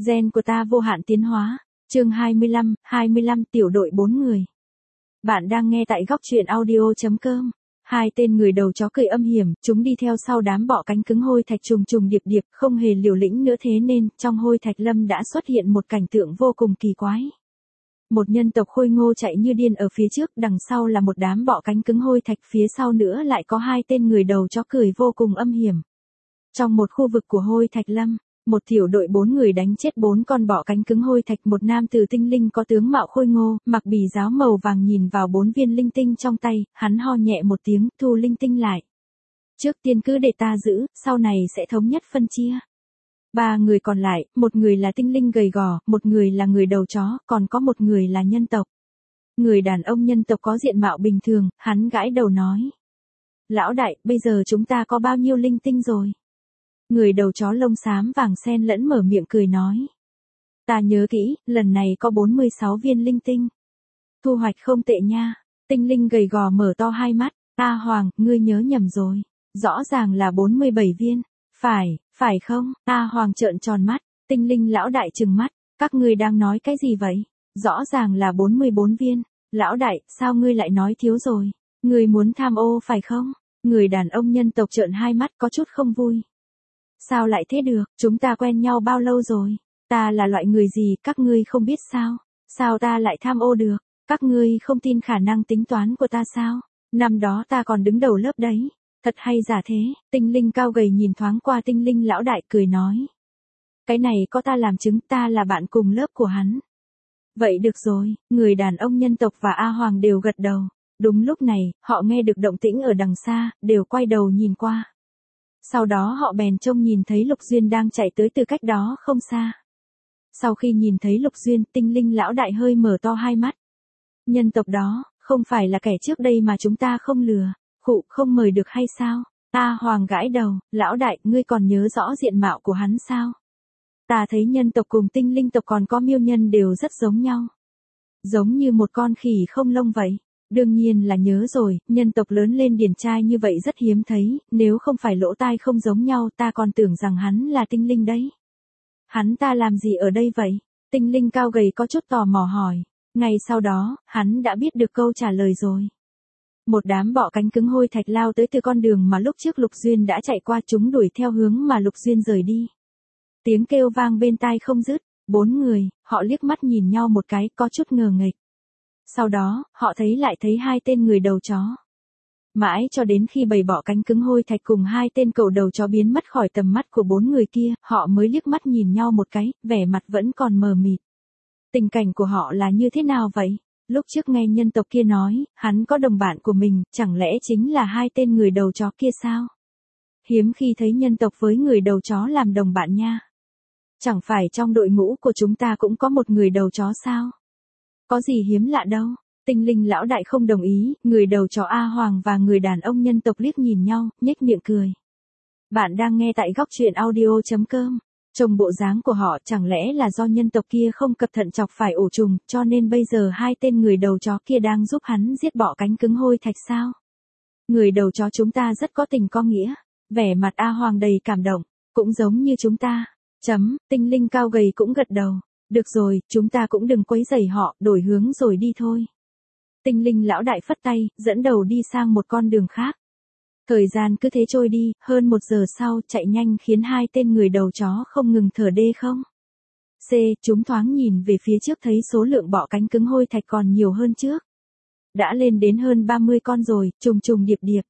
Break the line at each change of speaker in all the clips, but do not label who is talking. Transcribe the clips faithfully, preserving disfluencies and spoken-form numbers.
Gen của ta vô hạn tiến hóa. Chương hai mươi lăm, hai mươi lăm tiểu đội bốn người. Bạn đang nghe tại góc truyện audio chấm com. Hai tên người đầu chó cười âm hiểm, chúng đi theo sau đám bọ cánh cứng hôi thạch trùng trùng điệp điệp, không hề liều lĩnh nữa, thế nên trong hôi thạch lâm đã xuất hiện một cảnh tượng vô cùng kỳ quái. Một nhân tộc khôi ngô chạy như điên ở phía trước, đằng sau là một đám bọ cánh cứng hôi thạch, phía sau nữa lại có hai tên người đầu chó cười vô cùng âm hiểm. Trong một khu vực của hôi thạch lâm, một tiểu đội bốn người đánh chết bốn con bọ cánh cứng hôi thạch. Một nam tử tinh linh có tướng mạo khôi ngô, mặc bì giáo màu vàng nhìn vào bốn viên linh tinh trong tay, hắn ho nhẹ một tiếng, thu linh tinh lại. Trước tiên cứ để ta giữ, sau này sẽ thống nhất phân chia. Ba người còn lại, một người là tinh linh gầy gò, một người là người đầu chó, còn có một người là nhân tộc. Người đàn ông nhân tộc có diện mạo bình thường, hắn gãi đầu nói. Lão đại, bây giờ chúng ta có bao nhiêu linh tinh rồi? Người đầu chó lông xám vàng xen lẫn mở miệng cười nói. Ta nhớ kỹ, lần này có bốn mươi sáu viên linh tinh. Thu hoạch không tệ nha. Tinh linh gầy gò mở to hai mắt. A Hoàng, ngươi nhớ nhầm rồi. Rõ ràng là bốn mươi bảy viên. Phải, phải không? A Hoàng trợn tròn mắt. Tinh linh lão đại trừng mắt. Các ngươi đang nói cái gì vậy? Rõ ràng là bốn mươi bốn viên. Lão đại, sao ngươi lại nói thiếu rồi? Ngươi muốn tham ô phải không? Người đàn ông nhân tộc trợn hai mắt có chút không vui. Sao lại thế được, chúng ta quen nhau bao lâu rồi? Ta là loại người gì, các ngươi không biết sao? Sao ta lại tham ô được? Các ngươi không tin khả năng tính toán của ta sao? Năm đó ta còn đứng đầu lớp đấy. Thật hay giả thế? Tinh linh cao gầy nhìn thoáng qua tinh linh lão đại cười nói. Cái này có ta làm chứng, ta là bạn cùng lớp của hắn. Vậy được rồi, người đàn ông nhân tộc và A Hoàng đều gật đầu. Đúng lúc này, họ nghe được động tĩnh ở đằng xa, đều quay đầu nhìn qua. Sau đó họ bèn trông nhìn thấy Lục Duyên đang chạy tới từ cách đó không xa. Sau khi nhìn thấy Lục Duyên, tinh linh lão đại hơi mở to hai mắt. Nhân tộc đó, không phải là kẻ trước đây mà chúng ta không lừa, khụ không mời được hay sao? A Hoàng gãi đầu, lão đại, ngươi còn nhớ rõ diện mạo của hắn sao? Ta thấy nhân tộc cùng tinh linh tộc còn có miêu nhân đều rất giống nhau. Giống như một con khỉ không lông vậy. Đương nhiên là nhớ rồi, nhân tộc lớn lên điển trai như vậy rất hiếm thấy, nếu không phải lỗ tai không giống nhau ta còn tưởng rằng hắn là tinh linh đấy. Hắn ta làm gì ở đây vậy? Tinh linh cao gầy có chút tò mò hỏi. Ngay sau đó, hắn đã biết được câu trả lời rồi. Một đám bọ cánh cứng hôi thạch lao tới từ con đường mà lúc trước Lục Duyên đã chạy qua, chúng đuổi theo hướng mà Lục Duyên rời đi. Tiếng kêu vang bên tai không dứt, bốn người, họ liếc mắt nhìn nhau một cái, có chút ngờ nghệch. Sau đó, họ thấy lại thấy hai tên người đầu chó. Mãi cho đến khi bầy bọ cánh cứng hôi thạch cùng hai tên cẩu đầu chó biến mất khỏi tầm mắt của bốn người kia, họ mới liếc mắt nhìn nhau một cái, vẻ mặt vẫn còn mờ mịt. Tình cảnh của họ là như thế nào vậy? Lúc trước nghe nhân tộc kia nói, hắn có đồng bạn của mình, chẳng lẽ chính là hai tên người đầu chó kia sao? Hiếm khi thấy nhân tộc với người đầu chó làm đồng bạn nha. Chẳng phải trong đội ngũ của chúng ta cũng có một người đầu chó sao? Có gì hiếm lạ đâu. Tinh linh lão đại không đồng ý, người đầu chó A Hoàng và người đàn ông nhân tộc liếc nhìn nhau, nhếch miệng cười. Bạn đang nghe tại góc truyện audio chấm com. Trông bộ dáng của họ chẳng lẽ là do nhân tộc kia không cẩn thận chọc phải ổ trùng, cho nên bây giờ hai tên người đầu chó kia đang giúp hắn giết bọ cánh cứng hôi thạch sao? Người đầu chó chúng ta rất có tình có nghĩa. Vẻ mặt A Hoàng đầy cảm động, cũng giống như chúng ta. Chấm, tinh linh cao gầy cũng gật đầu. Được rồi, chúng ta cũng đừng quấy rầy họ, đổi hướng rồi đi thôi. Tinh linh lão đại phất tay, dẫn đầu đi sang một con đường khác. Thời gian cứ thế trôi đi, hơn một giờ sau, chạy nhanh khiến hai tên người đầu chó không ngừng thở đê không. C, chúng thoáng nhìn về phía trước thấy số lượng bọ cánh cứng hôi thạch còn nhiều hơn trước. Đã lên đến hơn ba mươi con rồi, trùng trùng điệp điệp.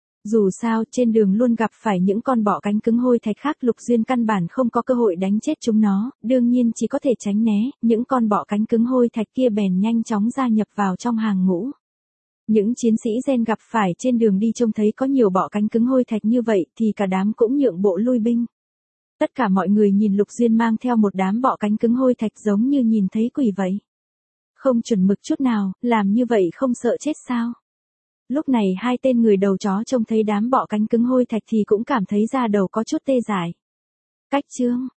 Dù sao, trên đường luôn gặp phải những con bọ cánh cứng hôi thạch khác, Lục Duyên căn bản không có cơ hội đánh chết chúng nó, đương nhiên chỉ có thể tránh né, những con bọ cánh cứng hôi thạch kia bèn nhanh chóng gia nhập vào trong hàng ngũ. Những chiến sĩ gen gặp phải trên đường đi trông thấy có nhiều bọ cánh cứng hôi thạch như vậy thì cả đám cũng nhượng bộ lui binh. Tất cả mọi người nhìn Lục Duyên mang theo một đám bọ cánh cứng hôi thạch giống như nhìn thấy quỷ vậy. Không chuẩn mực chút nào, làm như vậy không sợ chết sao? Lúc này hai tên người đầu chó trông thấy đám bọ cánh cứng hôi thạch thì cũng cảm thấy da đầu có chút tê dại. Cách chương,